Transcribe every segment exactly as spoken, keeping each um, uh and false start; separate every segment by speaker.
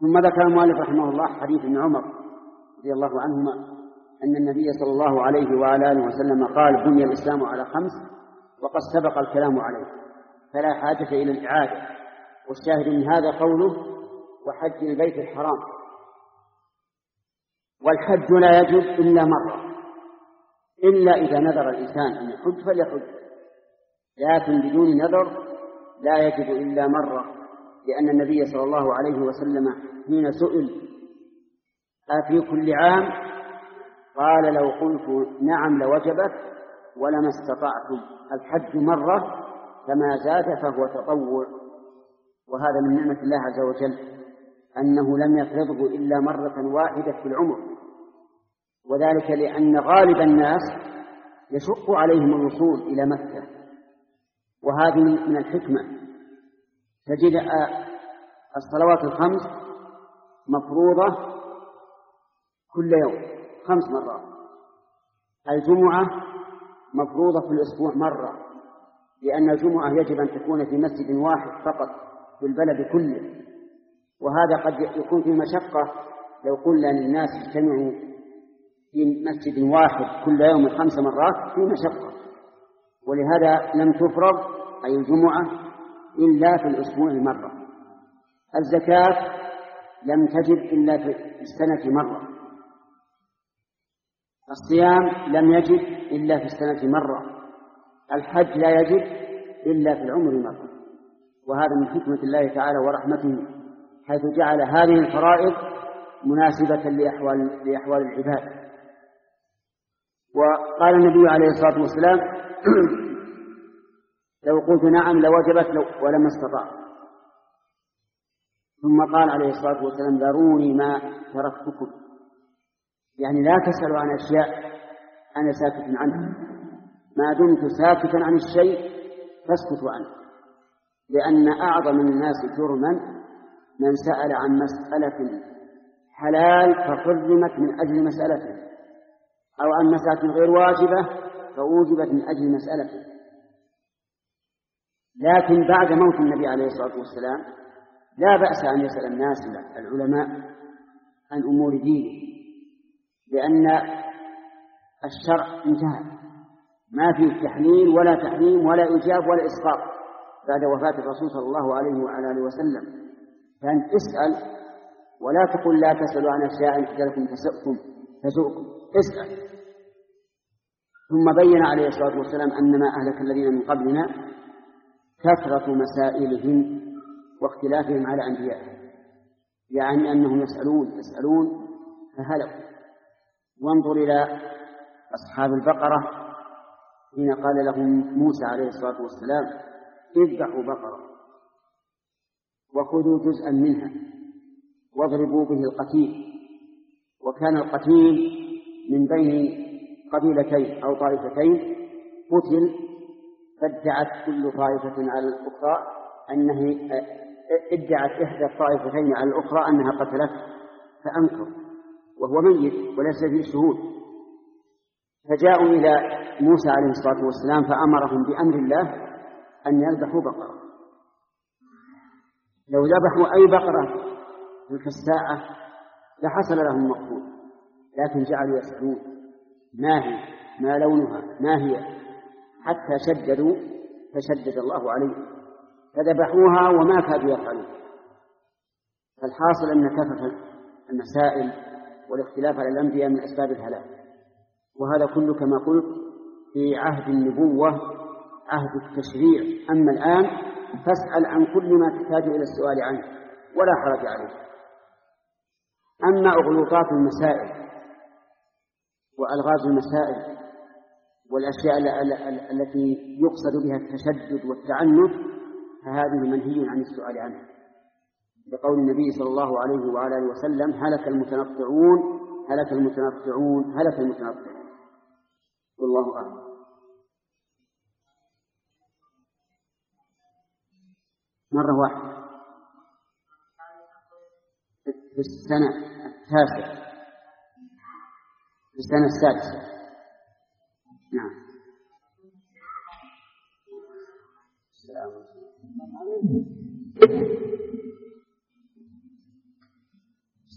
Speaker 1: ثم ذكر المؤلف رحمه الله حديث ابن عمر رضي الله عنهما أن النبي صلى الله عليه وعلى آله وسلم قال: بني الإسلام على خمس وقد سبق الكلام عليه فلا حاجة إلى الإعادة. والشاهد من هذا قوله: وحج البيت الحرام. والحج لا يجب إلا مرة، إلا إذا نذر الإنسان أن يحج فليحج، لكن بدون نذر لا يجب إلا مرة، لأن النبي صلى الله عليه وسلم حين سئل: أفي كل عام؟ قال: لو قلت نعم لوجبت ولما استطعتم. الحج مرة، فما زاد فهو تطوع، وهذا من نعمة الله عز وجل أنه لم يفرضه إلا مرة واحدة في العمر، وذلك لأن غالب الناس يشق عليهم الوصول إلى مكة، وهذه من الحكمة. تجد الصلوات الخمس مفروضة كل يوم خمس مرات، الجمعة مفروضة في الأسبوع مرة، لأن الجمعة يجب أن تكون في مسجد واحد فقط في البلد كله، وهذا قد يكون في مشقة لو قلنا للناس اجتمعوا في مسجد واحد كل يوم خمس مرات، في مشقة، ولهذا لم تفرض أي الجمعة إلا في الأسبوع مرة. الزكاة لم تجب إلا في السنة مرة، الصيام لم يجب إلا في السنة مرة، الحج لا يجب إلا في العمر مرة. وهذا من حكمة الله تعالى ورحمته، حيث جعل هذه الفرائض مناسبة لأحوال, لأحوال العباد. وقال النبي عليه الصلاة والسلام: لو قلت نعم لوجبت لو ولما استطاع. ثم قال عليه الصلاة والسلام: ذروني ما تركتكم، يعني لا تسألوا عن أشياء أنا ساكت عنها، ما دمت ساكتا عن الشيء فاسكتوا عنه، لأن أعظم الناس جرما من سأل عن مسألة حلال فحرمت من أجل مسألته، أو عن مسألة غير واجبة فأوجبت من أجل مسألته. لكن بعد موت النبي عليه الصلاة والسلام لا بأس أن يسأل الناس العلماء عن أمور دينه، لأن الشرع انتهى، ما فيه تحليل ولا تحريم ولا إيجاب ولا إسقاط بعد وفاة الرسول صلى الله عليه وعلى آله وسلم. فأنت اسأل ولا تقل لا تسألوا عن أشياء إن لكم تسؤكم تسؤكم، اسأل. ثم بين عليه الصلاة والسلام أن ما أهلك الذين من قبلنا كثرة مسائلهم واختلافهم على أنبيائهم، يعني أنهم يسألون يسألون فهلكوا. وانظر إلى أصحاب البقرة حين قال لهم موسى عليه الصلاة والسلام: اذبحوا بقرة وخذوا جزءا منها واضربوا به القتيل. وكان القتيل من بين قبيلتين أو طائفتين قتل، فادعت كل طائفة على الأخرى أنه ادعت إحدى الطائفتين على الأخرى أنها قتلته، فأنكر وهو ميت وليس فيه شهود. فجاءوا إلى موسى عليه الصلاة والسلام فأمرهم بأمر الله أن يذبحوا بقرة. لو ذبحوا أي بقرة تلك الساعة لحصل لهم مقتول، لكن جعلوا يسألون ما هي، ما لونها، ما هي، حتى شددوا فشدد الله عليهم فذبحوها وما كادوا يفعلون. فالحاصل أن كثرة المسائل والاختلاف على الأنبياء من أسباب الهلاك، وهذا كله كما قلت في عهد النبوة، عهد التشريع. أما الآن فاسأل عن كل ما تحتاج إلى السؤال عنه ولا حرج عليه. أما أغلوطات المسائل وألغاز المسائل والأشياء التي يقصد بها التشدد والتعنت فهذه منهي عن السؤال عنها، بقول النبي صلى الله عليه وعلى آله وسلم: هلك المتنطعون هلك المتنطعون هلك المتنطعون. والله أعلم. مرة واحدة في السنة التاسعة في السنة السادسة. نعم. السلام عليكم.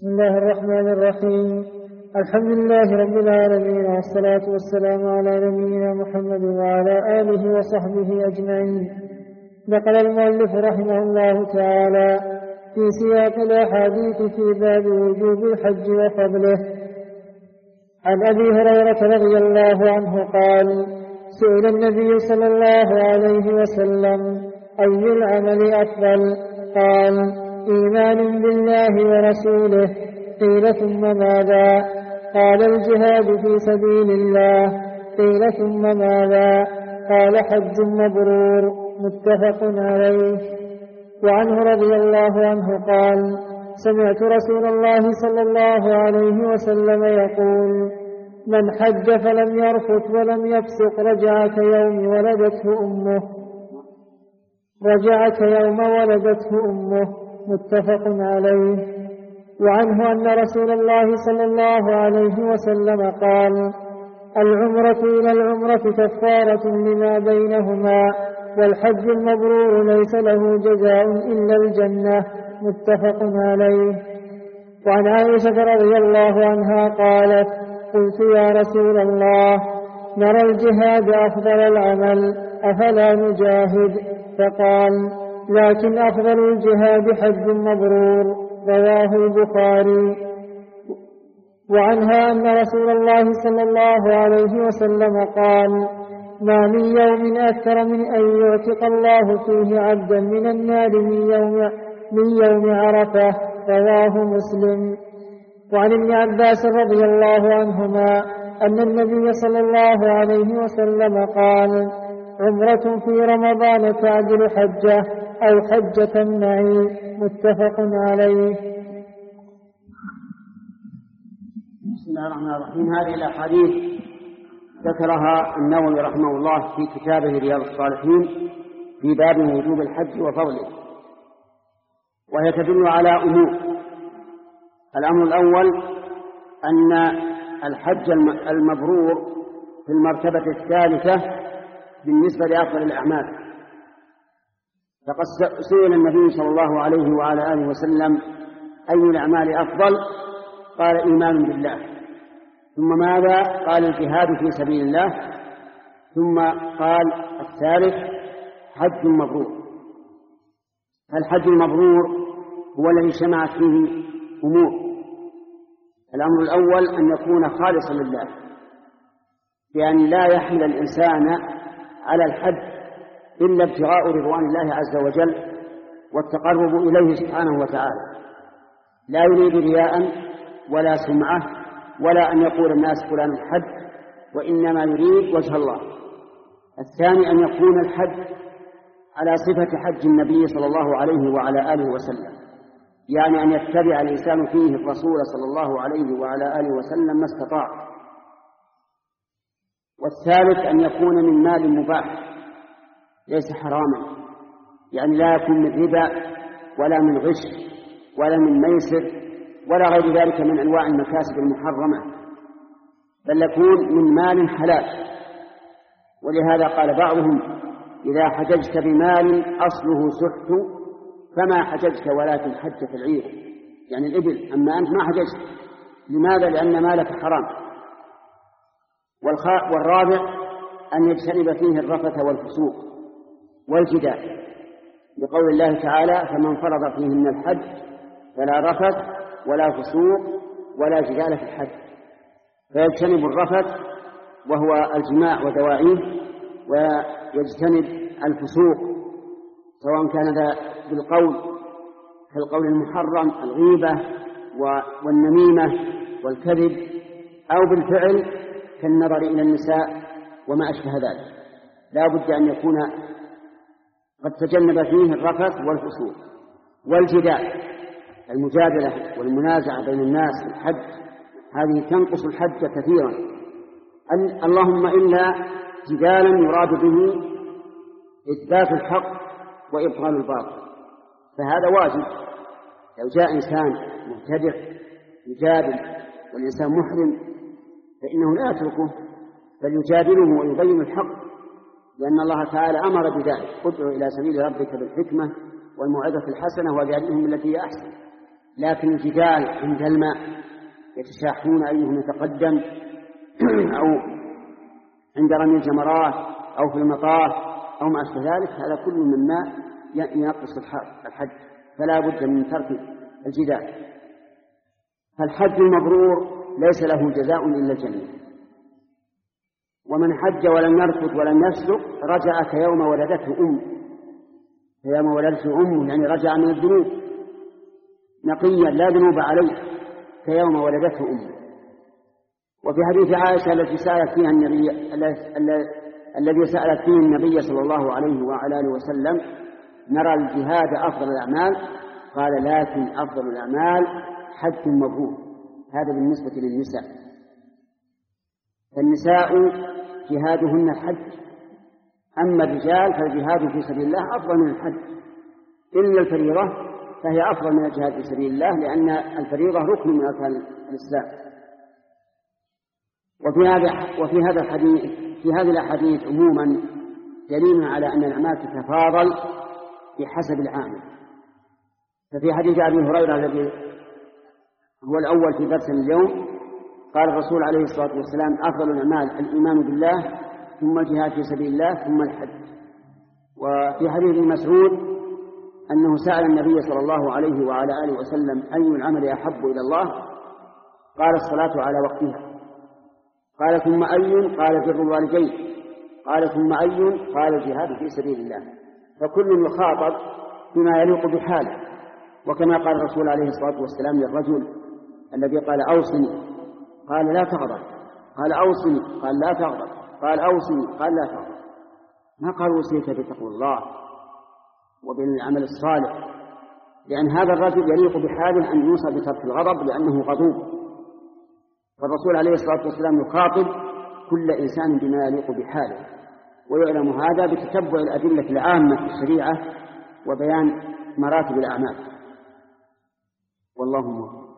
Speaker 2: بسم الله الرحمن الرحيم. الحمد لله رب العالمين، والصلاة والسلام على نبينا محمد وعلى آله وصحبه أجمعين. نقل المؤلف رحمه الله تعالى في سياق الأحاديث في باب وجوب الحج وفضله عن أبي هريرة رضي الله عنه قال: سئل النبي صلى الله عليه وسلم: أي العمل أفضل؟ قال: إيمان بالله ورسوله. قيل: ثم ماذا؟ قال: الجهاد في سبيل الله. قيل: ثم ماذا؟ قال: حج مبرور. متفق عليه. وعنه رضي الله عنه قال: سمعت رسول الله صلى الله عليه وسلم يقول: من حج فلم يرفث ولم يفسق رجع كيوم ولدته أمه رجع كيوم ولدته أمه. متفق عليه. وعنه أن رسول الله صلى الله عليه وسلم قال: العمرة إلى العمرة كفارة لما بينهما، والحج المبرور ليس له جزاء إلا الجنة. متفق عليه. وعن عائشة رضي الله عنها قالت: قلت: يا رسول الله، نرى الجهاد أفضل العمل، أفلا نجاهد؟ فقال: لكن أفضل الجهاد حج مبرور. رواه البخاري. وعنها أن رسول الله صلى الله عليه وسلم قال: ما من يوم أكثر من أن يعتق الله فيه عبدا من النار من يوم, من يوم عرفة. رواه مسلم. وعن ابن عباس رضي الله عنهما أن النبي صلى الله عليه وسلم قال: عمرة في رمضان تعدل حجة أو حجة معي. متفق عليه.
Speaker 1: بسم الله الرحمن الرحيم. هذه الأحاديث ذكرها النووي رحمه الله في كتابه رياض الصالحين في باب وجوب الحج وفضله، وهي تدل على أمور. الأمر الأول أن الحج المبرور في المرتبة الثالثة بالنسبة لأفضل الأعمال. فقد سئل النبي صلى الله عليه وعلى آله وسلم: أي الأعمال أفضل؟ قال: إيمان بالله. ثم ماذا؟ قال: الجهاد في سبيل الله. ثم قال الثالث: حج مبرور. فالحج المبرور هو الذي اجتمعت فيه أمور. الأمر الأول أن يكون خالصا لله، بأن لا يحمل الإنسان على الحج إلا ابتغاء رضوان الله عز وجل والتقرب إليه سبحانه وتعالى، لا يريد رياء ولا سمعة ولا أن يقول الناس فلان حج، وإنما يريد وجه الله. الثاني أن يكون الحج على صفة حج النبي صلى الله عليه وعلى آله وسلم، يعني أن يتبع الإنسان فيه الرسول صلى الله عليه وعلى آله وسلم ما استطاع. والثالث أن يكون من مال مباح ليس حراما، يعني لا يكون من ربا ولا من غش ولا من ميسر ولا غير ذلك من أنواع المكاسب المحرمة، بل يكون من مال حلال. ولهذا قال بعضهم: إذا حججت بمال أصله سحت فما حججت ولكن حجة العير، يعني الإبل، أما أنت ما حججت. لماذا؟ لأن مالك حرام. والرابع أن يجتنب فيه الرفث والفسوق والجدال، لقول الله تعالى: فمن فرض فيهن الحج فلا رفث ولا فسوق ولا جدال في الحج. فيجتنب الرفث وهو الجماع ودواعيه، ويجتنب الفسوق سواء كان ذا بالقول كالقول المحرم الغيبة والنميمة والكذب، أو بالفعل كالنظر إلى النساء وما أشبه ذلك. لا بد أن يكون قد تجنب فيه الرفث والفسوق والجدال، المجادلة والمنازعة بين الناس في الحج، هذه تنقص الحج كثيرا. اللهم إلا جدالا يراد به إثبات الحق وإبطال الباطل، فهذا واجب. لو جاء إنسان مبتدع يجادل والإنسان محرم فإنه لا يتركه بل يجادله ويبين الحق، لأن الله تعالى أمر بذلك: ادع إلى سبيل ربك بالحكمة والموعظة الحسنة وجادلهم بالتي هي أحسن. لكن الجدال عند الماء يتشاحون أيهم يتقدم أو عند رمي الجمرات أو في المطاف أو ما أشبه ذلك، هذا كل مما ينقص الحج، فلا بد من ترك الجدال. فالحج المبرور ليس له جزاء إلا الجنة، ومن حج ولم يرفث ولم يفسق رجع كيوم ولدته أمه، كيوم ولدته أمه يعني رجع من الذنوب نقيا لا ذنوب عليه كيوم ولدته أمه. وفي حديث عائشة التي سألت فيها النبي الذي سألت فيه النبي صلى الله عليه وعلى آله وسلم: نرى الجهاد أفضل الأعمال، قال: لكن أفضل الأعمال حج مبرور. هذا بالنسبة للنساء. فالنساء جهادهن الحج، أما الرجال فالجهاد في سبيل الله أفضل من الحج، إلا الفريضة فهي أفضل من الجهاد في سبيل الله، لأن الفريضة ركن من أركان الإسلام. وفي هذا وفي هذا الحديث في هذه الأحاديث عموما دليل على أن الأعمال تتفاضل بحسب العامل. ففي حديث أبي هريرة الذي هو الأول في درس اليوم قال الرسول عليه الصلاة والسلام: أفضل الأعمال الإيمان بالله، ثم الجهاد في سبيل الله، ثم الحج. وفي حديث مسعود أنه سأل النبي صلى الله عليه وعلى آله وسلم: أي العمل أحب إلى الله؟ قال: الصلاة على وقتها. قال: ثم أي؟ قال: بر الوالدين. قال: ثم أي؟ قال: الجهاد في سبيل الله. فكل يخاطب بما يليق بحاله، وكما قال الرسول عليه الصلاة والسلام للرجل الذي قال: أوصني، قال: لا تغضب. قال: أوصني، قال: لا تغضب. قال: أوصني، قال: لا تغضب. ما قال: وصيك بتقوى الله وبالعمل الصالح، لأن هذا الرجل يليق بحاله أن يوصى بترك الغضب لأنه غضوب. فالرسول عليه الصلاة والسلام يخاطب كل إنسان بما يليق بحاله، ويعلم هذا بتتبع الأدلة العامة في الشريعة وبيان مراتب الأعمال. والله موفق.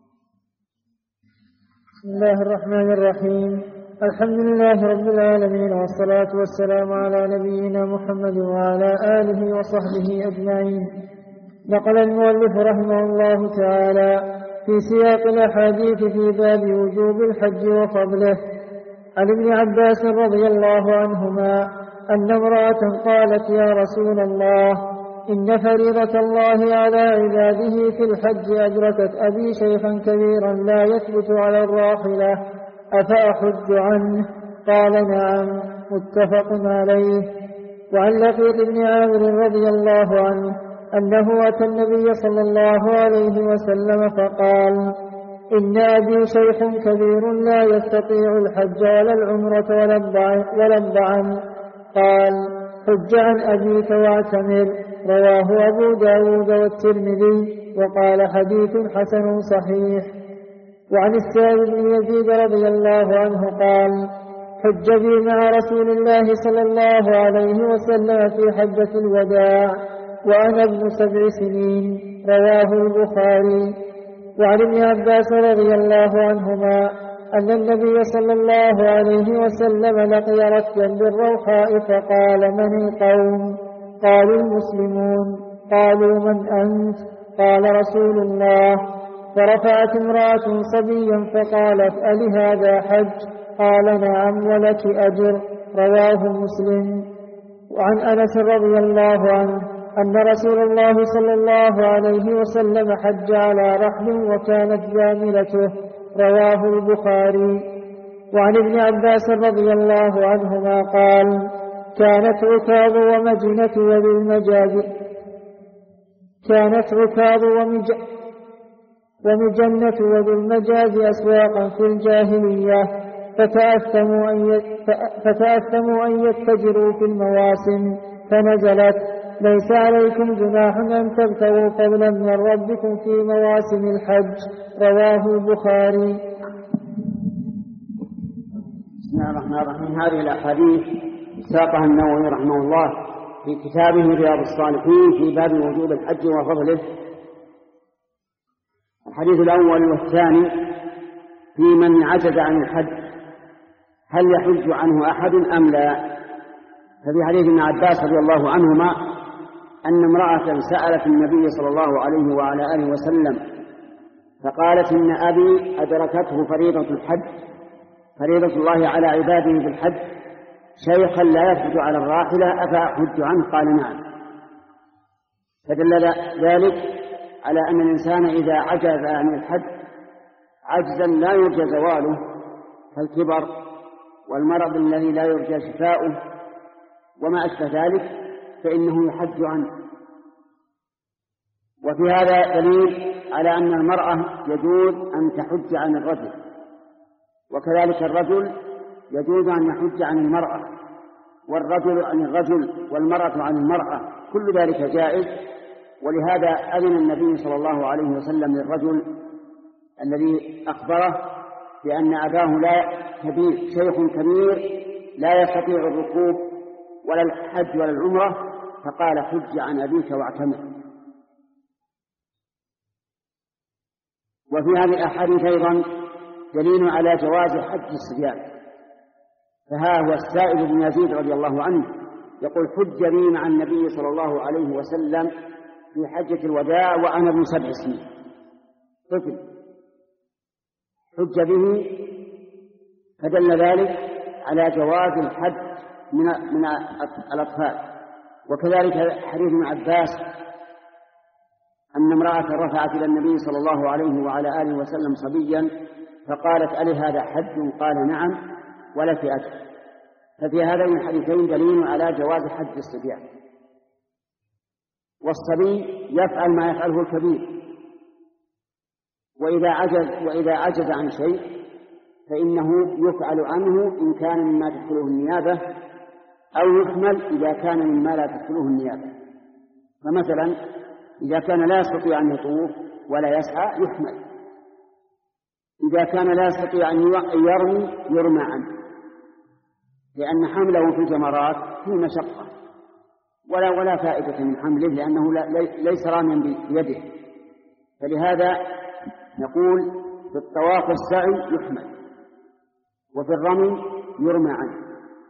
Speaker 2: بسم الله الرحمن الرحيم. الحمد لله رب العالمين، والصلاة والسلام على نبينا محمد وعلى آله وصحبه أجمعين. نقل المؤلف رحمه الله تعالى في سياق الأحاديث في باب وجوب الحج وفضله عن ابن عباس رضي الله عنهما أن امرأة قالت: يا رسول الله، إن فريضة الله على عباده في الحج أدركت أبي شيخا كبيرا لا يثبت على الراحلة، أفأحج عنه؟ قال: نعم. متفق عليه. وعن لقيط بن عامر رضي الله عنه أنه أتى النبي صلى الله عليه وسلم فقال: إن أبي شيخ كبير لا يستطيع الحج ولا العمرة ولا الضعن. قال: حج عن أبيك واعتمر. رواه أبو داود والترمذي، وقال: حديث حسن صحيح. وعن السائب بن يزيد رضي الله عنه قال: حج بي مع رسول الله صلى الله عليه وسلم في حجة الوداع وأنا ابن سبع سنين. رواه البخاري. وعن ابن عباس رضي الله عنهما أن النبي صلى الله عليه وسلم لقي ركبا بالروحاء فقال: من القوم؟ قالوا: المسلمون. قالوا: من أنت؟ قال: رسول الله. فرفعت امرأة صبيا فقالت: ألهذا حج؟ قال: نعم، ولك أجر. رواه مسلم. وعن أنس رضي الله عنه أن رسول الله صلى الله عليه وسلم حج على رحل وكانت جاملته. رواه البخاري. وعن ابن عباس رضي الله عنهما قال: كانت عكاظ ومجنة وذو المجاز كانت عكاظ ومج... ومجنة وذو المجاز أسواقا في الجاهلية، فتأثموا أن, ي... فتأثموا أن يتجروا في المواسم، فنزلت: ليس عليكم جناح أن تبتغوا فضلا من ربكم في مواسم الحج. رواه البخاري.
Speaker 1: بسم الله الرحمن الرحيم. هذه الأحاديث ساقها النووي رحمه الله في كتابه رياض الصالحين في باب وجوب الحج وفضله. الحديث الأول والثاني في من عجز عن الحج، هل يحج عنه أحد أم لا؟ ففي حديث ابن عباس رضي الله عنهما أن امرأة سألت النبي صلى الله عليه وعلى آله وسلم فقالت إن أبي أدركته فريضة الحج، فريضة الله على عباده في الحج، شيخا لا يثبت على الراحلة أفأحج عنه؟ قال نعم. فدل ذلك على أن الإنسان إذا عجز عن الحج عجزا لا يرجى زواله كالكبر والمرض الذي لا يرجى شفاؤه وما أشبه ذلك فإنه يحج عنه. وفي هذا دليل على أن المرأة يجوز أن تحج عن الرجل، وكذلك الرجل يجوز أن يحج عن المرأة، والرجل عن الرجل والمرأة عن المرأة، كل ذلك جائز. ولهذا أذن النبي صلى الله عليه وسلم للرجل الذي أخبره بأن أباه لا كبير شيخ كبير لا يستطيع الركوب ولا الحج ولا العمرة، فقال حج عن أبيك واعتمر. وفي هذه الأحاديث أيضا دليل على جواز حج الصبيان. فها هو السائب بن يزيد رضي الله عنه يقول حج بي مع النبي صلى الله عليه وسلم في حجة الوداع وأنا ابن سبع سنين، طفل حج به، فدل ذلك على جواز الحج من من الأطفال. وكذلك حديث ابن عباس أن امرأة رفعت إلى النبي صلى الله عليه وعلى آله وسلم صبيا فقالت ألي هذا حج؟ قال نعم ولك أجر. ففي هذين الحديثين دليل على جواز حج الصبيان. والصبي يفعل ما يفعله الكبير، وإذا عجز وإذا عجز عن شيء فإنه يفعل عنه إن كان مما تدخله النيابة، أو يحمل إذا كان مما لا تدخله النيابة. فمثلا إذا كان لا يستطيع أن يطوف ولا يسعى يحمل، إذا كان لا يستطيع أن يرمي يرمى عنه، لأن حمله في الجمرات فيه مشقة ولا ولا فائدة من حمله لأنه ليس راميا بيده. فلهذا نقول في الطواف والسعي يحمل، وفي الرمي يرمى عنه.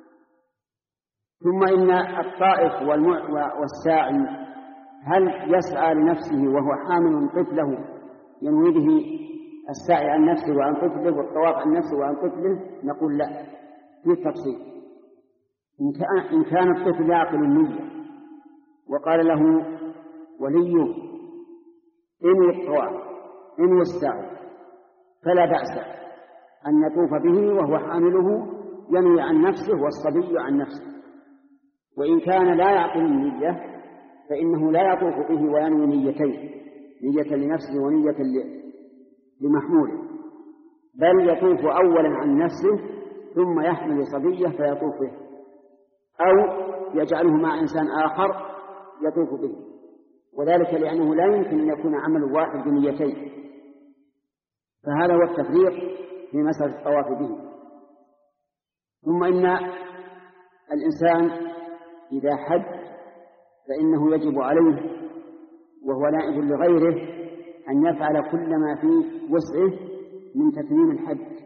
Speaker 1: ثم إن الطائف والساعي هل يسعى لنفسه وهو حامل طفله ينوي به السعي عن نفسه وعن طفله والطواف عن نفسه وعن طفله؟ نقول لا، في التفصيل. إن كان الطفل يعقل النية وقال له وليه انوي الطواف انوي السعي فلا بأس أن يطوف به وهو حامله ينوي عن نفسه والصبي عن نفسه. وإن كان لا يعقل النية فإنه لا يطوف به وينوي نيتين، نية لنفسه ونية لمحموله، بل يطوف أولا عن نفسه ثم يحمل صبيه فيطوف به، أو يجعله مع إنسان آخر يطوف به، وذلك لأنه لا يمكن أن يكون عمل واحد بنيتين. فهذا هو التفريق في مسألة الطواف به. ثم إن الإنسان إذا حج فإنه يجب عليه وهو نائب لغيره أن يفعل كل ما في وسعه من تتميم الحج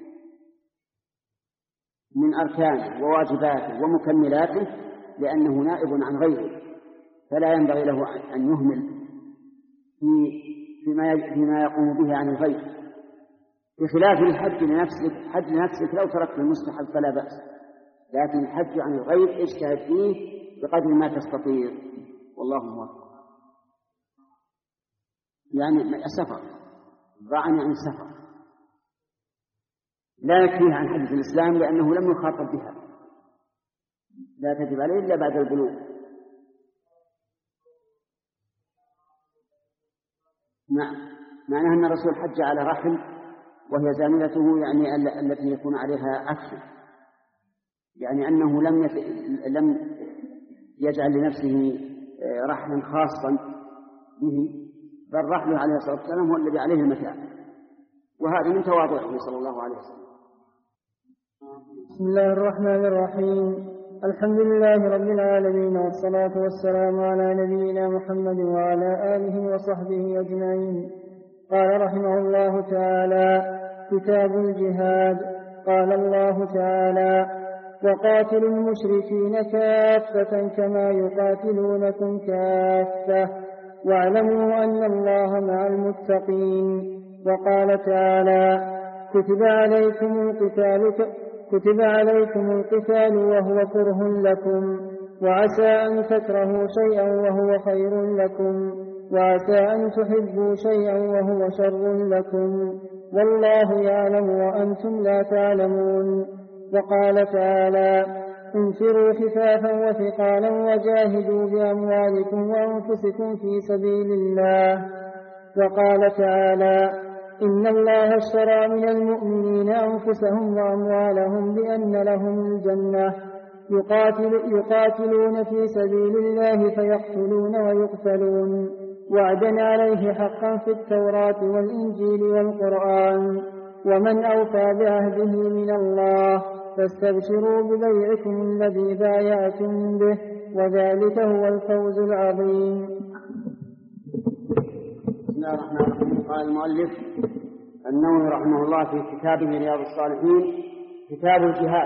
Speaker 1: من أركانه وواجباته ومكملاته، لأنه نائب عن غيره، فلا ينبغي له أن يهمل في فيما فيما يقوم به عن الغير، بخلاف الحج لنفسك. حج لنفسك لو تركت المستحب فلا بأس، لكن الحج عن الغير اجتهد فيه بقدر ما تستطيع، والله موفق. يعني السفر ضاعني عن السفر لا يكفيه عن حج الإسلام لأنه لم يخاطب بها، لا تجب عليه إلا بعد البلوغ. نعم، معناه أن الرسول حج على رحل وهي زاملته، يعني التي يكون عليها عكس، يعني أنه لم يف... لم يجعل لنفسه رحلا خاصا به، بل رحله عليه الصلاة والسلام هو الذي عليه المتاع، وهذا من تواضعه صلى الله عليه وسلم.
Speaker 2: بسم الله الرحمن الرحيم. الحمد لله رب العالمين، والصلاة والسلام على نبينا محمد وعلى آله وصحبه أجمعين. قال رحمه الله تعالى: كتاب الجهاد. قال الله تعالى: وقاتلوا المشركين كافة كما يقاتلونكم كافة واعلموا أن الله مع المتقين. وقال تعالى: كتب عليكم القتال كتب عليكم القتال وهو كره لكم، وعسى أن تكرهوا شيئا وهو خير لكم، وعسى أن تحبوا شيئا وهو شر لكم، والله يعلم وأنتم لا تعلمون. وقال تعالى: انفروا خفافا وثقالا وجاهدوا بأموالكم وأنفسكم في سبيل الله. وقال تعالى: إن الله اشترى من المؤمنين أنفسهم وأموالهم بأن لهم الجنة يقاتل يقاتلون في سبيل الله فيقتلون ويقتلون، وعدا عليه حقا في التوراة والإنجيل والقرآن، ومن أوفى بعهده من الله، فاستبشروا ببيعكم الذي بايعتم به، وذلك هو الفوز العظيم.
Speaker 1: بسم الله الرحمن الرحيم. قال المؤلف النووي رحمه الله في كتابه رياض الصالحين: كتاب الجهاد.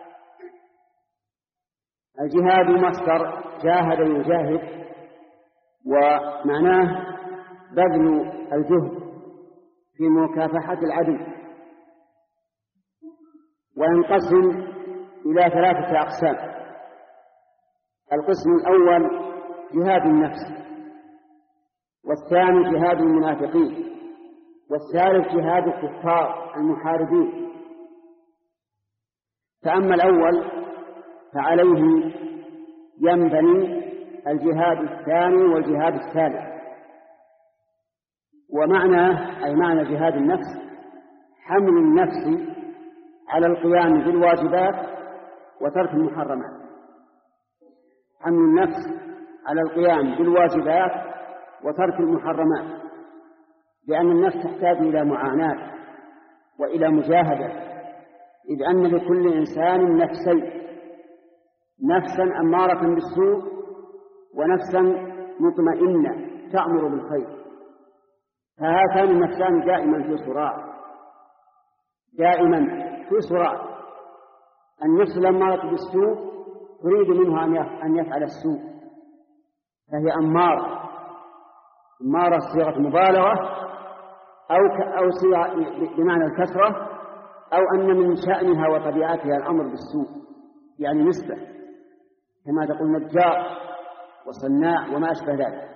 Speaker 1: الجهاد مصدر جاهد يجاهد، ومعناه بذل الجهد في مكافحة العدو، وينقسم إلى ثلاثة أقسام. القسم الأول جهاد النفس، والثاني جهاد المنافقين، والثالث جهاد الكفار المحاربين. فأما الأول فعليه ينبني الجهاد الثاني والجهاد الثالث. ومعنى أي معنى جهاد النفس حمل النفس على القيام بالواجبات وترك المحرمات. حمل النفس على القيام بالواجبات وترك المحرمات، لأن النفس تحتاج إلى معاناة وإلى مجاهدة، إذ أن لكل إنسان نفسين: نفسا أمارة بالسوء ونفسا مطمئنة تأمر بالخير. فهاتان النفسان دائما في صراع، دائما في صراع. النفس الأمارة بالسوء تريد منها أن يفعل السوء، فهي أمارة أمارة صيغة مبالغة، أو أو صيغة بمعنى الكثرة، أو أن من شأنها وطبيعتها الأمر بالسوء، يعني نسبة، كما تقول نجار وصناع وما أشبه ذلك.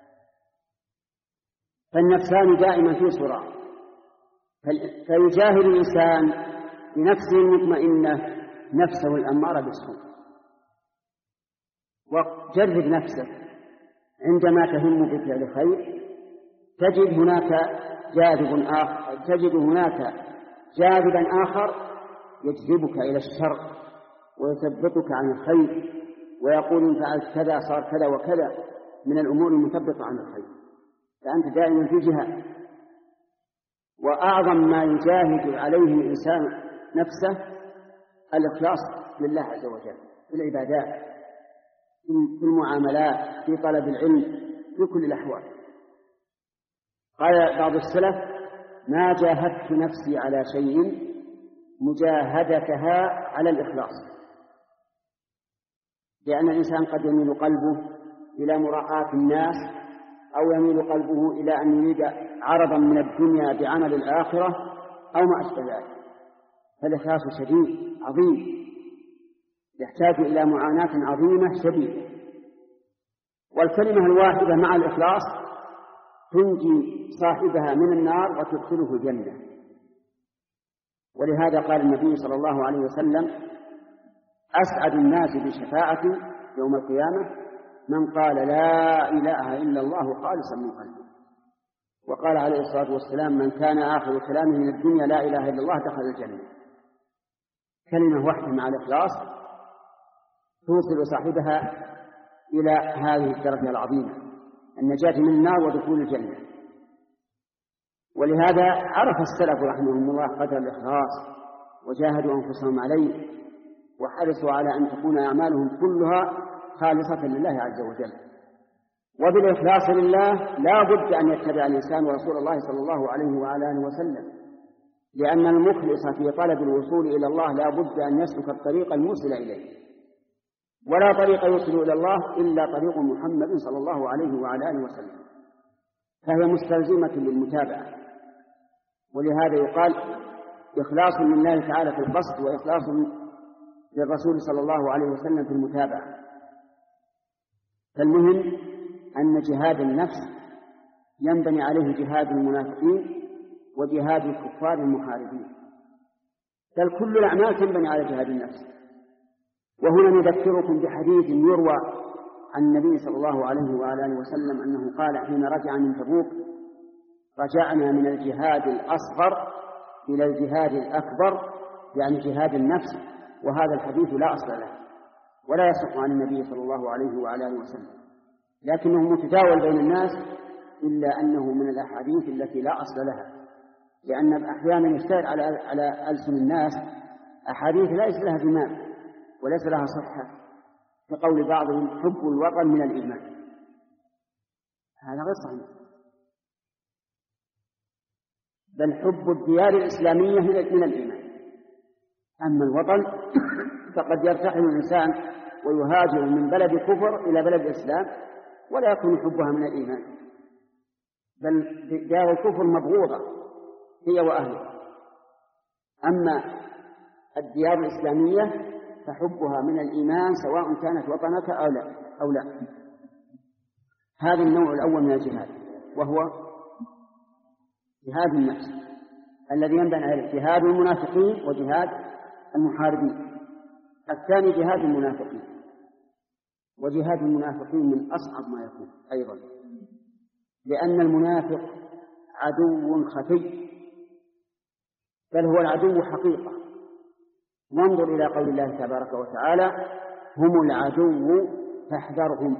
Speaker 1: فالنفسان دائما في صراع، فيجاهد الإنسان بنفسه المطمئنة نفسه الأمارة بالسوء. وجرب نفسك عندما تهم بفعل خير تجد هناك جاذب آخر تجد هناك جاذبا آخر يجذبك إلى الشر ويثبطك عن الخير، ويقول إن فعلت كذا صار كذا وكذا من الأمور المثبطة عن الخير، فأنت دائما في جهاد. وأعظم ما يجاهد عليه الإنسان نفسه الإخلاص لله عز وجل في العبادات، في المعاملات، في طلب العلم، في كل الأحوال. قال بعض السلف: ما جاهدت نفسي على شيء مجاهدتها على الإخلاص. لأن الإنسان قد يميل قلبه إلى مراعاة الناس، أو يميل قلبه إلى أن يريد عرضا من الدنيا بعمل الآخرة أو ما أشبه ذلك. فالإخلاص شديد عظيم، يحتاج إلى معاناة عظيمة شديدة. والكلمة الواحدة مع الإخلاص تنجي صاحبها من النار وتدخله الجنة. ولهذا قال النبي صلى الله عليه وسلم: أسعد الناس بشفاعتي يوم القيامة من قال لا إله إلا الله خالصا من قلبه. وقال عليه الصلاة والسلام: من كان آخر كلامه من الدنيا لا إله إلا الله دخل الجنة. كلمة واحدة مع الإخلاص توصل صاحبها إلى هذه الدرجة العظيمة، النجاة من النار ودخول الجنة. ولهذا عرف السلف رحمهم الله قدر الإخلاص وجاهدوا أنفسهم عليه، وحرصوا على أن تكون أعمالهم كلها خالصة لله عز وجل. وبالإخلاص لله لا بد أن يتبع الإنسان رسول الله صلى الله عليه وعلى آله وسلم، لأن المخلص في طلب الوصول إلى الله لا بد أن يسلك الطريق الموصل إليه، ولا طريق يوصل إلى الله إلا طريق محمد صلى الله عليه وعلى آله وسلم، فهي مستلزمة للمتابعة. ولهذا يقال إخلاص لله تعالى في القصد، وإخلاص للرسول صلى الله عليه وسلم في المتابعة. فالمهم أن جهاد النفس ينبني عليه جهاد المنافقين وجهاد الكفار المحاربين، بل كل الأعمال تنبني على جهاد النفس. وهنا نذكركم بحديث يروى عن النبي صلى الله عليه وآله وسلم أنه قال حين رجع من تبوك: رجعنا من الجهاد الأصغر إلى الجهاد الأكبر، يعني جهاد النفس. وهذا الحديث لا أصل له ولا يصح عن النبي صلى الله عليه وآله وسلم، لكنه متداول بين الناس، إلا أنه من الأحاديث التي لا أصل لها، لأن أحيانا يشتهر على على ألسن الناس أحاديث ليس لها زمام وليس لها صحة، كقول بعضهم: حب الوطن من الإيمان. هذا غير صحيح، بل حب الديار الإسلامية من الإيمان. أما الوطن فقد يرتحل الإنسان ويهاجر من بلد كفر إلى بلد الإسلام ولا يكون حبها من الإيمان، بل دار الكفر مبغوضة هي وأهلها. أما الديار الإسلامية فحبها من الإيمان سواء كانت وطنك أو لا, أو لا. هذا النوع الأول من الجهاد، وهو جهاد النفس الذي ينبني على جهاد المنافقين وجهاد المحاربين. الثاني جهاد المنافقين، وجهاد المنافقين من أصعب ما يكون أيضا، لأن المنافق عدو خفي، بل هو العدو حقيقة. وانظر إلى قول الله تبارك وتعالى: هم العدو فاحذرهم.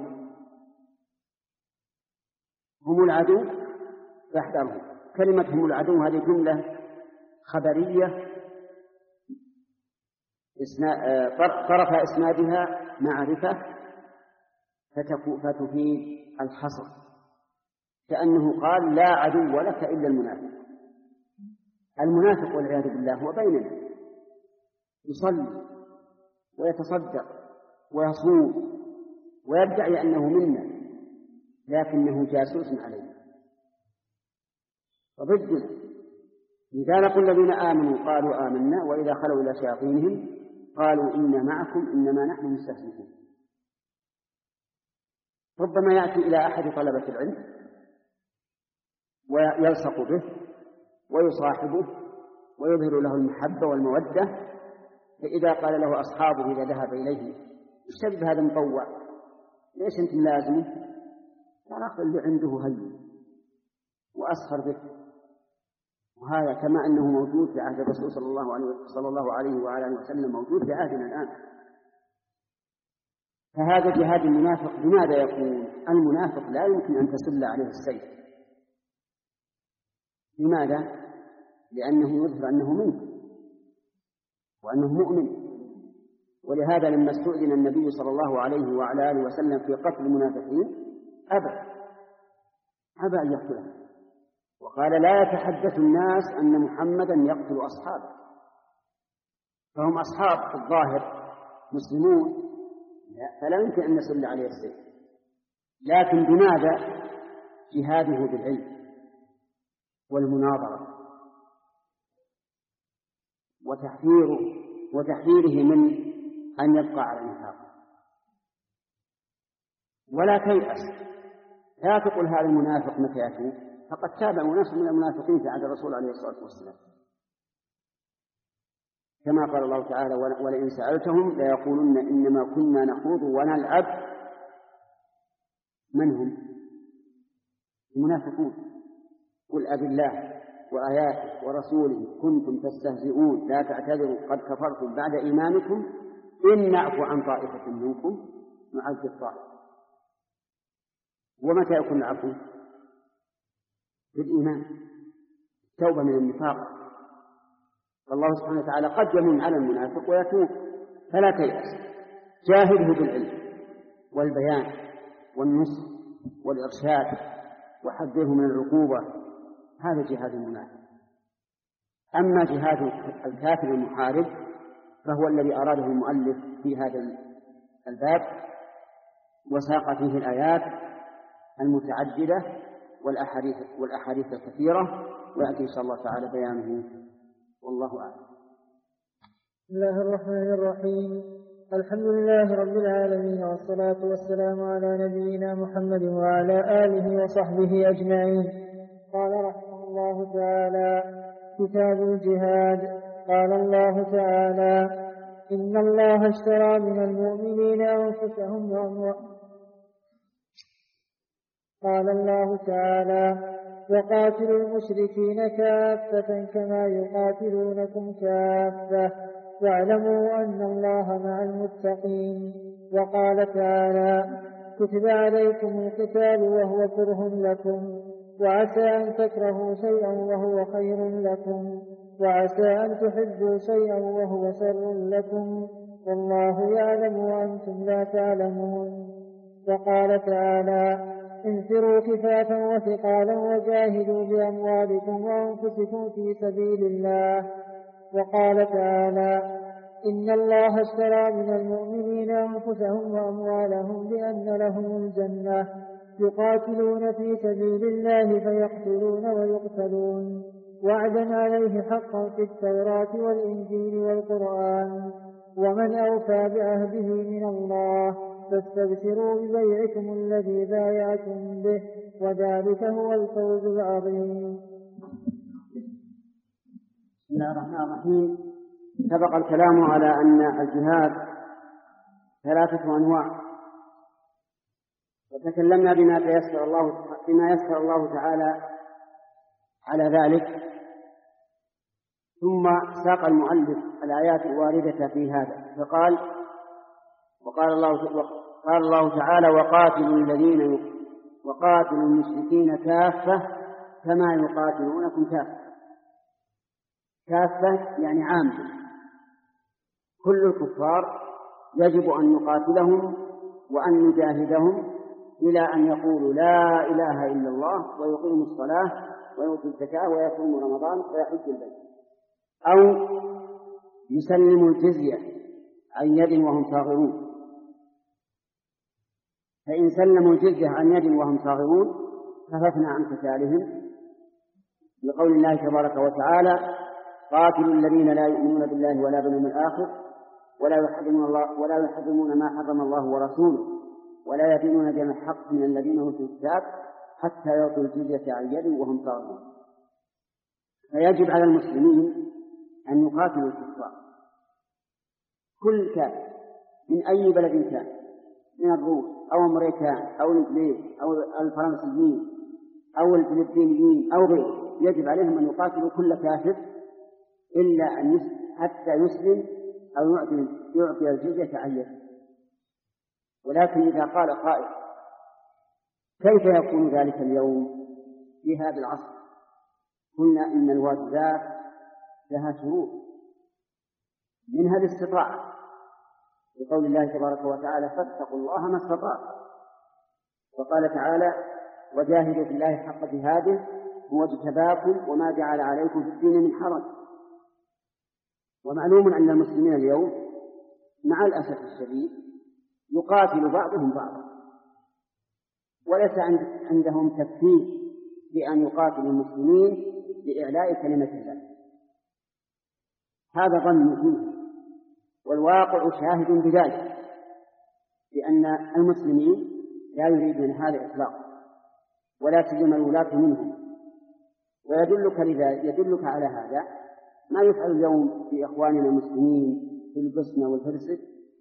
Speaker 1: هم العدو فاحذرهم. كلمة هم العدو هذه جملة خبرية طرف إسنادها معرفة فتفيد الحصر، كأنه قال: لا عدو لك إلا المنافق. المنافق والعياذ بالله هو بيننا، يصلي ويتصدق ويصوم ويدعي أنه منا، لكنه جاسوس علينا وضدنا. إذا لقوا الذين آمنوا قالوا آمنا، وإذا خلوا إلى شياطينهم قالوا إنا معكم إنما نحن مستهزئون. ربما يأتي إلى أحد طلبة العلم ويلصق به ويصاحبه ويظهر له المحبة والمودة، فإذا قال له أصحابه إذا ذهب إليه: اشتري بهذا مطوع، ليش أنت لازمه؟ قال: أخذ اللي عنده هين وأسخر به. وهذا كما أنه موجود في عهد الرسول صلى الله عليه صلى الله عليه وآله وسلم موجود في عهدنا الآن. فهذا جهاد المنافق. بماذا يكون؟ المنافق لا يمكن أن تسل عليه السيف. لماذا؟ لأنه يظهر أنه منك وأنه مؤمن. ولهذا لما استؤذن النبي صلى الله عليه وعلى آله وسلم في قتل المنافقين أبى أبى أن يقتله، وقال: لا يتحدث الناس أن محمدا يقتل أصحابه. فهم أصحاب في الظاهر مسلمون، فلا يمكن أن نسل عليه السيف. لكن بماذا؟ جهاده بالعلم والمناظرة وتحذيره وتحذيره من أن يبقى على النفاق. ولا تيأس، لا تقل هذا المنافق متى يتوب، فقد تاب ناس من المنافقين في عهد الرسول عليه الصلاة والسلام، كما قال الله تعالى: ولئن سألتهم ليقولن إنما كنا نخوض ونلعب. من هم؟ المنافقون. قل أب الله وآياته ورسوله كنتم تستهزئون لا تعتذروا قد كفرتم بعد إيمانكم إن نعفو عن طائفة منكم نعذب طائفة. ومتى يكون العفو؟ بالإيمان، التوبة من النفاق. فالله سبحانه وتعالى قد يمن على المنافق ويتوب، فلا تيأس. جاهده بالعلم والبيان والنصح والإرشاد وحذره من العقوبة. هذا جهاد المنافق. أما جهاد الكافر المحارب فهو الذي أراده المؤلف في هذا الباب، وساق فيه الآيات المتعددة والأحاديث والأحاديث الكثيرة ويأتي إن شاء الله تعالى بيانه، والله أعلم.
Speaker 2: بسم الله الرحمن الرحيم. الحمد لله رب العالمين، والصلاة والسلام على نبينا محمد وعلى آله وصحبه أجمعين. قال رحمه الله تعالى: كتاب الجهاد. قال الله تعالى: إن الله اشترى من المؤمنين أنفسهم وأموالهم. قال الله تعالى: وقاتلوا المشركين كافة كما يقاتلونكم كافة واعلموا أن الله مع المتقين. وقال تعالى: كتب عليكم القتال وهو كره لكم وعسى أن تكرهوا شيئا وهو خير لكم وعسى أن تحبوا شيئا وهو شر لكم والله يعلم وأنتم لا تعلمون. وقال تعالى: انفروا كفافا وثقالا وجاهدوا بأموالكم وأنفسكم في سبيل الله. وقال تعالى: إن الله اشترى من المؤمنين أنفسهم وأموالهم بأن لهم الجنة يقاتلون في سبيل الله فيقتلون ويقتلون وعدا عليه حقا في التوراة والإنجيل والقرآن ومن أوفى بعهده من الله فاستبشروا ببيعكم الذي بايعتم به وذلك هو الفوز العظيم.
Speaker 1: بسم الله الرحمن الرحيم. سبق الكلام على أن الجهاد ثلاثة أنواع، وتكلمنا بما يسر الله بما يسر الله تعالى على ذلك، ثم ساق المؤلف الآيات الواردة في هذا فقال: وقال الله قال الله تعالى: وقاتلوا الذين وقاتلوا المشركين كافة كما يقاتلونكم كافة. كافة يعني عامة، كل الكفار يجب أن نقاتلهم وأن نجاهدهم إلى أن يقولوا لا إله إلا الله ويقيموا الصلاة ويؤتوا الزكاة ويصوموا رمضان ويحجوا البيت، أو يسلموا الجزية عن يد وهم صاغرون. فإن سلموا الجزية عن يد وهم صاغرون كففنا عن قتالهم، لقول الله تبارك وتعالى: قاتلوا الذين لا يؤمنون بالله ولا باليوم الآخر ولا يحرمون الله ولا يحرمون ما حرم الله ورسوله ولا يدينون دين الحق من الذين اوتوا الكتاب حتى يعطوا الجزية عن يد وهم صاغرون. فيجب على المسلمين أن يقاتلوا الكفار، كل كافر من أي بلد كان، من الروس أو أمريكان أو الإنجليز أو الفرنسيين أو الفلبينيين أو غيره، يجب عليهم أن يقاتلوا كل كافر إلا أن يسلم حتى يسلم أو يعطي, يعطي الجزية عن يد. ولكن إذا قال قائل: كيف يكون ذلك اليوم في هذا العصر؟ قلنا إن الواجبات لها شروط، منها الاستطاعة، بقول الله تبارك وتعالى: فاتقوا الله ما استطعتم. وقال تعالى: وجاهدوا في الله حق جهاده هو اجتباكم وما جعل عليكم في الدين من حرج. ومعلوم أن المسلمين اليوم مع الأسف الشديد يقاتل بعضهم بعضا، وليس عندهم تفكير بأن يقاتلوا المسلمين لإعلاء كلمة الله. هذا ظن فيه، والواقع شاهد بذلك، لأن المسلمين لا يريدون هذا إطلاقا، ولا سيما الولاة منهم. ويدلك لذلك يدلك على هذا ما يفعل اليوم في إخواننا المسلمين في البوسنة والهرسك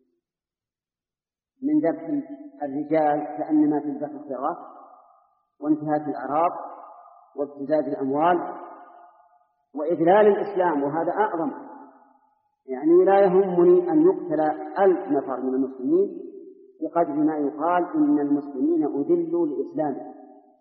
Speaker 1: من ذبح الرجال كأنما تذبح الخراف، وانتهاك الأعراض وابتزاز الأموال وإذلال الإسلام، وهذا أعظم. يعني لا يهمني أن يقتل ألف نفر من المسلمين بقدر ما يقال إن المسلمين أذلوا لإسلامهم.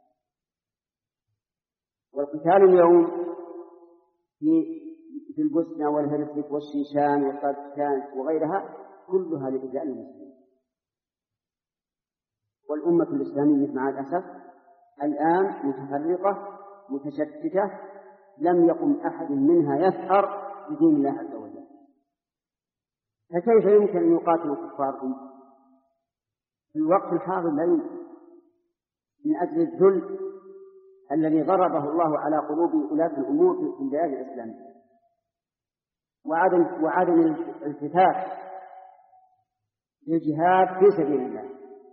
Speaker 1: والقتال اليوم في في البوسنة والهرسك والشيشان والطاجكستان وغيرها كلها لإذلال المسلمين. والأمة الإسلامية مع الأسف الآن متفرقة متشتتة، لم يقم أحد منها يسهر بدين الله عز وجل. فكيف يمكن أن يقاتل الكفار في الوقت الحاضر؟ لا يمكن، من أجل الذل الذي ضربه الله على قلوب ولاة الأمور في البلاد الإسلامية، وعدم وعدم الالتفات للجهاد في سبيل الله،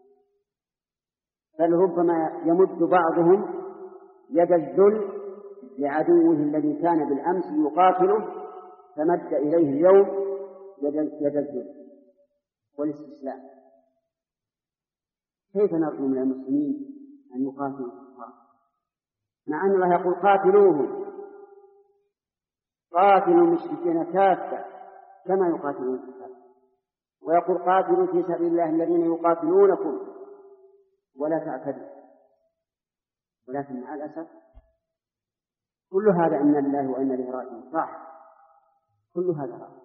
Speaker 1: بل ربما يمد بعضهم يد الذل لعدوه الذي كان بالأمس يقاتله، فمد إليه اليوم يد الذل والاستسلام. كيف نرجو من المسلمين أن يقاتلوا الكفار مع أن الله يقول قاتلوهم، قاتلوا المشركين كافة كما يقاتلون الكفار، ويقول قاتلوا في سبيل الله الذين يقاتلونكم ولا تعتدوا. ولكن مع الأسف كل هذا إن الله وإنا إليه راجعون صح، كل هذا راجع،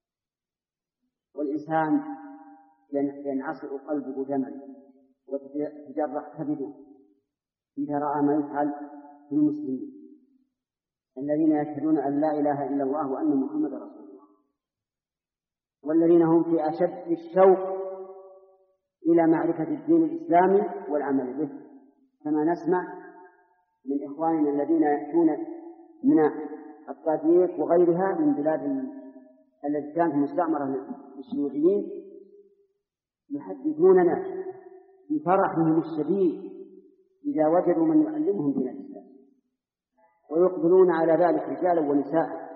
Speaker 1: والإنسان ينعصر قلبه دما وتجرح كبده إذا رأى ما يفعل في المسلمين الذين يشهدون أن لا إله إلا الله وأن محمد رسول الله، والذين هم في أشد الشوق إلى معرفة الدين الإسلامي والعمل به، كما نسمع من إخواننا الذين يأتون من الطريق وغيرها من بلاد التي كانت مستعمرة للشيوعيين يحدثوننا بفرحهم الشديد إذا وجدوا من يعلمهم دين الإسلام، ويقبلون على ذلك رجالا ونساء،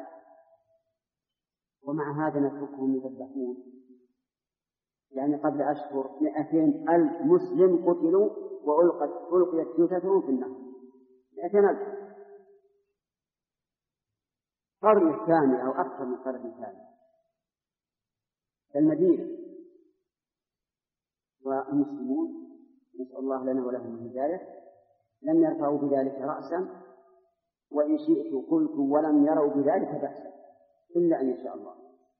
Speaker 1: ومع هذا نتركهم يذبحون. يعني قبل أشهر مئتين ألف مسلم قتلوا وألقت ألقيت جثثهم في النار، مئتين ألف، قرن الثاني أو أكثر من قرن الثاني في المدينة، والمسلمون نسأل الله لنا ولهم الهداية لم يرفعوا بذلك رأسا، وإن شئت قلت ولم يروا بذلك بأسا إلا أن يشاء الله.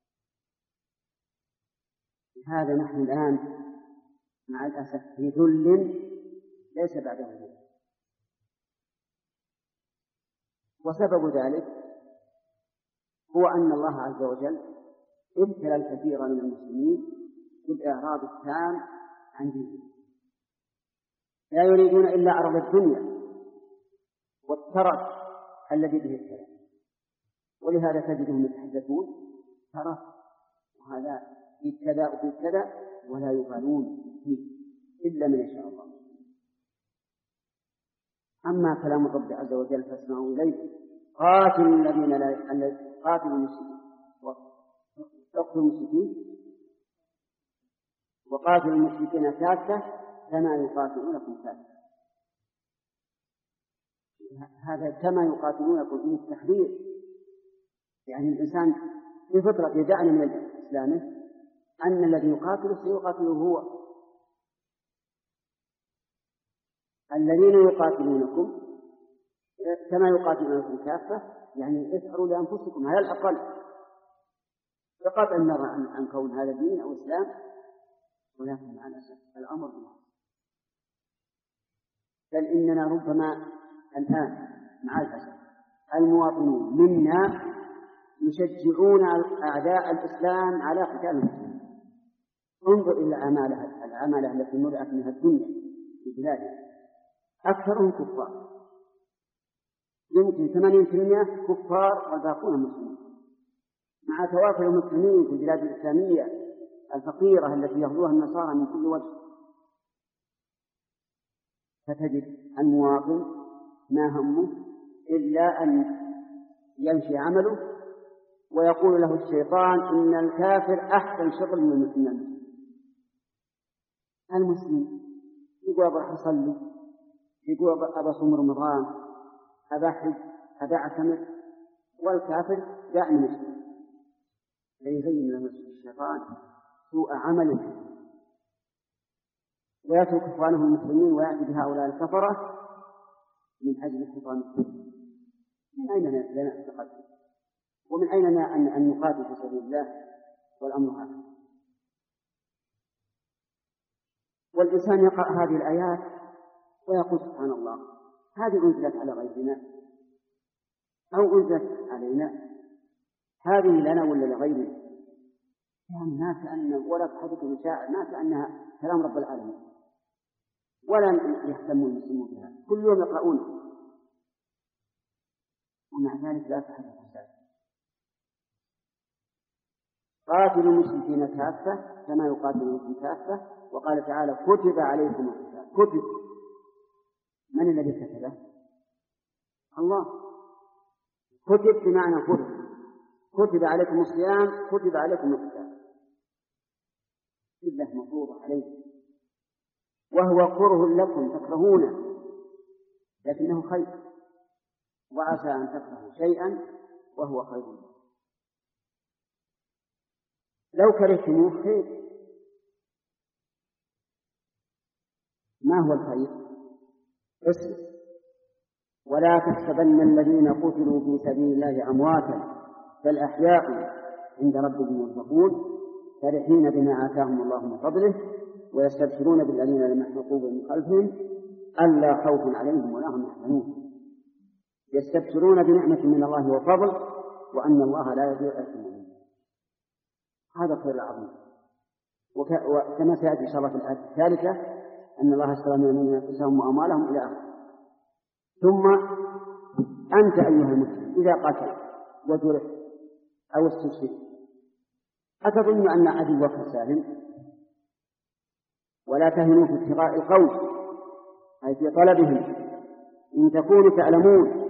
Speaker 1: هذا نحن الآن مع الأسف في ذل ليس بعده ذل، وسبب ذلك هو أن الله عز وجل ابتلى الكثير من المسلمين بالإعراض التام عن دينه، لا يريدون إلا عرض الدنيا والترف الذي به الكلام، ولهذا تجدهم يتحدثون ترف وهذا في كذا وفي كذا ولا يبالون فيه إلا من يشاء الله. أما كلام الرب عز وجل فاسمعوا إليه، قاتلوا الذين لا قاتلوا المشركين واقتلوا المشركين وقاتلوا المشركين كافة كما يقاتلونكم كافة. هذا كما يقاتلونكم فيه التحذير، يعني الإنسان في فطرة يدعنا من إسلامه أن الذي يقاتله سيقاتله هو. الذين يقاتلونكم كما يقاتلونكم كافة، يعني اسعروا لأنفسكم على الأقل بقطع النظر عن, عن كون هذا دين أو إسلام، ولكن مع الأسف الأمر بالله. بل إننا ربما الآن مع الأسف المواطنون منا يشجعون أعداء الإسلام على قتال المسلمين. انظر إلى العمالة العمالة التي ملأت منها الدنيا في بلادنا، أكثرهم كفار، يمكن ثمانين بالمئة كفار والباقون مسلمين، مع توافر المسلمين في البلاد الإسلامية الفقيرة التي يغزوها النصارى من كل وجه. فتجد المواطن ما همه إلا أن يمشي عمله ويقول له الشيطان إن الكافر أحسن شغل من المسلم. المسلم يقول أبغى أصلي، يقول أبغى أصوم رمضان، أبغى أحج، أبغى أعتمر، والكافر دائما يشتغل ليزين له الشيطان سوء عمله ويترك إخوانه المسلمين ويأتي بهؤلاء الكفرة من أجل حطام الدين. من أين لنا التقدم؟ ومن أين لنا أن نقاتل في سبيل الله والأمر هذا؟ والإنسان يقرأ هذه الآيات ويقول سبحان الله، هذه أنزلت على غيرنا أو أنزلت علينا، هذه لنا ولا لغيرنا؟ يعني ما كأن ولا تحدث المشاعر، ما كأنها كلام رب العالمين، ولا يهتم المسلمون بها، كل يوم يقرؤونه ومع ذلك لا تحدث الفساد. قاتلوا المشركين كافة كما يقاتلونكم كافة، وقال تعالى كتب عليكم القتال. كتب، من الذي كتبه؟ الله. كتب بمعنى فرض، كتب عليكم الصيام، كتب عليكم القتال، إلا مفروض عليكم، وهو كره لكم تكرهونه لكنه خير، وعسى أن تكرهوا شيئا وهو خير لكم. لو كرهتموه خير. ما هو الخير؟ اسم. ولا تحسبن الذين قتلوا في سبيل الله أمواتا بل أحياء عند ربهم يرزقون فرحين بما آتاهم الله من فضله ويستبشرون بالذين لم يحلقوا من خلفهم ألا خوف عليهم ولا هم يحزنون. يستبشرون بنعمة من الله وفضل وأن الله لا يضيع أجر المؤمنين. هذا الخير العظيم. وكما سيأتي إن شاء الله في الآية الثالثة أن الله اشترى من المؤمنين أنفسهم وأموالهم إلى آخره. ثم أنت أيها المسلم إذا قاتل وجرح أو استشهد أتظن أن عدوك سالم؟ ولا تهنوا في ابتغاء القوم أي في طلبهم إن تكونوا تعلمون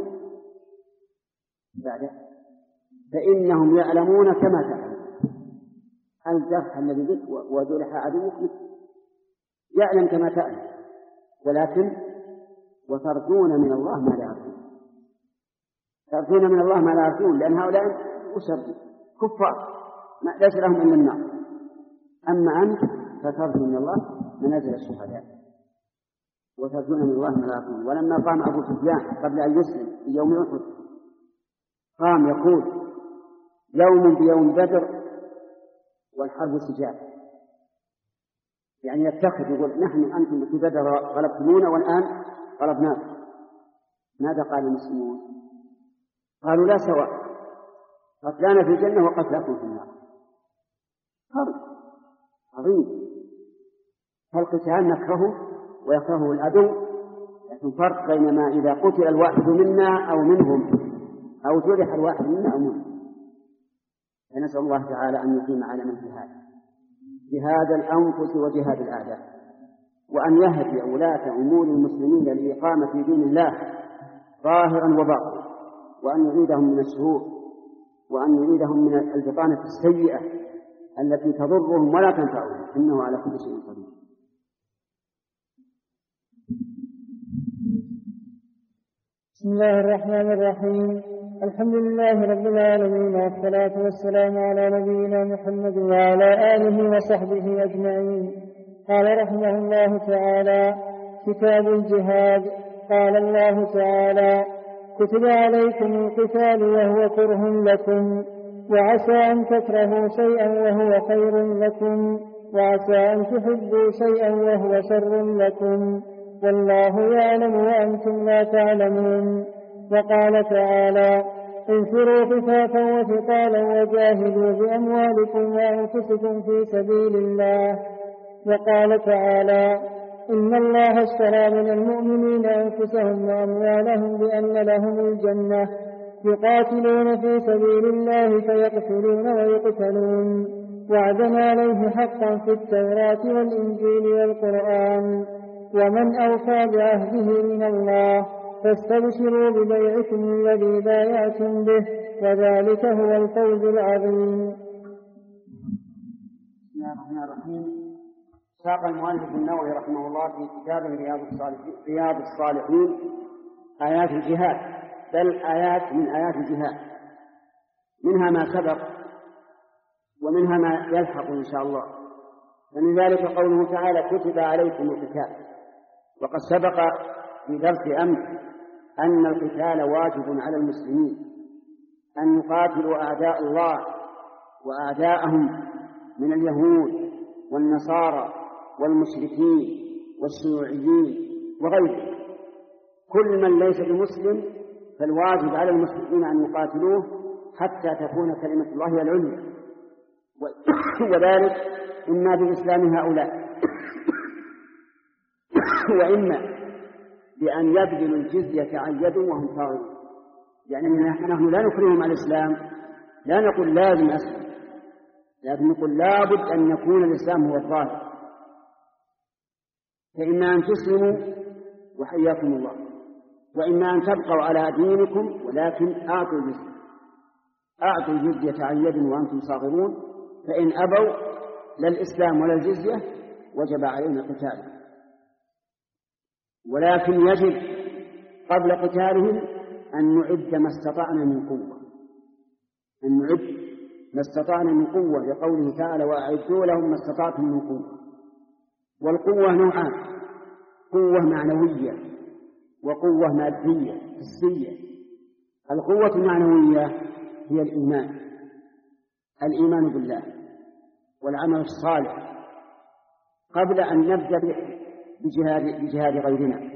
Speaker 1: بعد فإنهم يعلمون كما تعلمون. الجرح الذي بك وجرح عدوك يعلم كما تعلم، ولكن وترجون من الله ما لا يرجون. ترجون من الله ما لا يرجون لأن هؤلاء أسر كفار ما ليس لهم إلا النار. أما أنت فترجو من الله منازل الشهداء وترجون من الله ما لا يرجون. ولما قام أبو سفيان قبل أن يسلم في يوم أحد قام يقول يوم بيوم بدر والحرب سجال، يعني يتخذ يقول نحن أنتم في بدر غلبتمونا والآن غلبناكم. ماذا قال المسلمون؟ قالوا لا سواء، قتلانا في الجنة وقتلاكم في النار. فرق عظيم. فالقتال نكرهه ويكرهه العدو، لكن فرق بينما إذا قتل الواحد منا أو منهم أو جرح الواحد منا أو منهم. فنسأل الله تعالى أن يقيم على من جهاد جهاد الأنفس وجهاد الأعداء، وأن يهدي ولاة أمور المسلمين للإقامة في دين الله ظاهرا وباطنا، وأن يعيدهم من الشرور، وأن يعيدهم من البطانة السيئة التي تضرهم ولا تنفعهم، إنه على كل شيء قدير.
Speaker 2: بسم الله الرحمن الرحيم. الحمد لله رب العالمين، والصلاة والسلام على نبينا محمد وعلى آله وصحبه أجمعين. قال رحمه الله تعالى: كتاب الجهاد. قال الله تعالى: كتب عليكم القتال وهو كره لكم، وعسى أن تكرهوا شيئا وهو خير لكم، وعسى أن تحبوا شيئا وهو شر لكم، والله يعلم وأنتم لا تعلمون. وقال تعالى: انفروا خفافا وثقالا وجاهدوا بأموالكم وأنفسكم في سبيل الله. وقال تعالى: إن الله اشترى من المؤمنين أنفسهم وأموالهم بأن لهم الجنة يقاتلون في سبيل الله فيقتلون ويقتلون، وعدا عليه حقا في التوراة والإنجيل والقرآن، ومن أوفى بعهده من الله فاستبشروا ببيعكم الذي بايعتم به، وذلك هو الفوز العظيم.
Speaker 1: بسم الله الرحمن الرحيم. ساق المؤلف النووي رحمه الله في كتابه رياض الصالحين, رياض الصالحين آيات الجهاد، بل آيات من آيات الجهاد، منها ما سبق ومنها ما يلحق إن شاء الله. ومن ذلك قوله تعالى: كتب عليكم القتال. وقد سبق في درس أمس أن القتال واجب على المسلمين، أن يقاتلوا أعداء الله وأعداءهم من اليهود والنصارى والمشركين والشيوعيين وغيرهم. كل من ليس بمسلم فالواجب على المسلمين أن يقاتلوه حتى تكون كلمة الله العليا، وذلك إما بإسلام هؤلاء وإما بأن يبذلوا الجزية عن يد وهم صاغرون. يعني نحن لا نكرههم على الإسلام، لا نقول لازم أسلم، لكن نقول لابد أن يكون الإسلام هو الظاهر، فإما أن تسلموا وحياكم الله، وإما أن تبقوا على دينكم ولكن أعطوا الجزية، أعطوا الجزية عن يد وأنتم صاغرون، فإن أبوا لا الإسلام ولا الجزية وجب علينا قتالهم. ولكن يجب قبل قتالهم أن نعد ما استطعنا من قوة، أن نعد ما استطعنا من قوة، لقوله تعالى وأعدوا لهم ما استطعتم من قوة. والقوة نوعان: قوة معنوية وقوة مادية حسية. القوة المعنوية هي الإيمان، الإيمان بالله والعمل الصالح قبل أن نبدأ بجهاد, بجهاد غيرنا.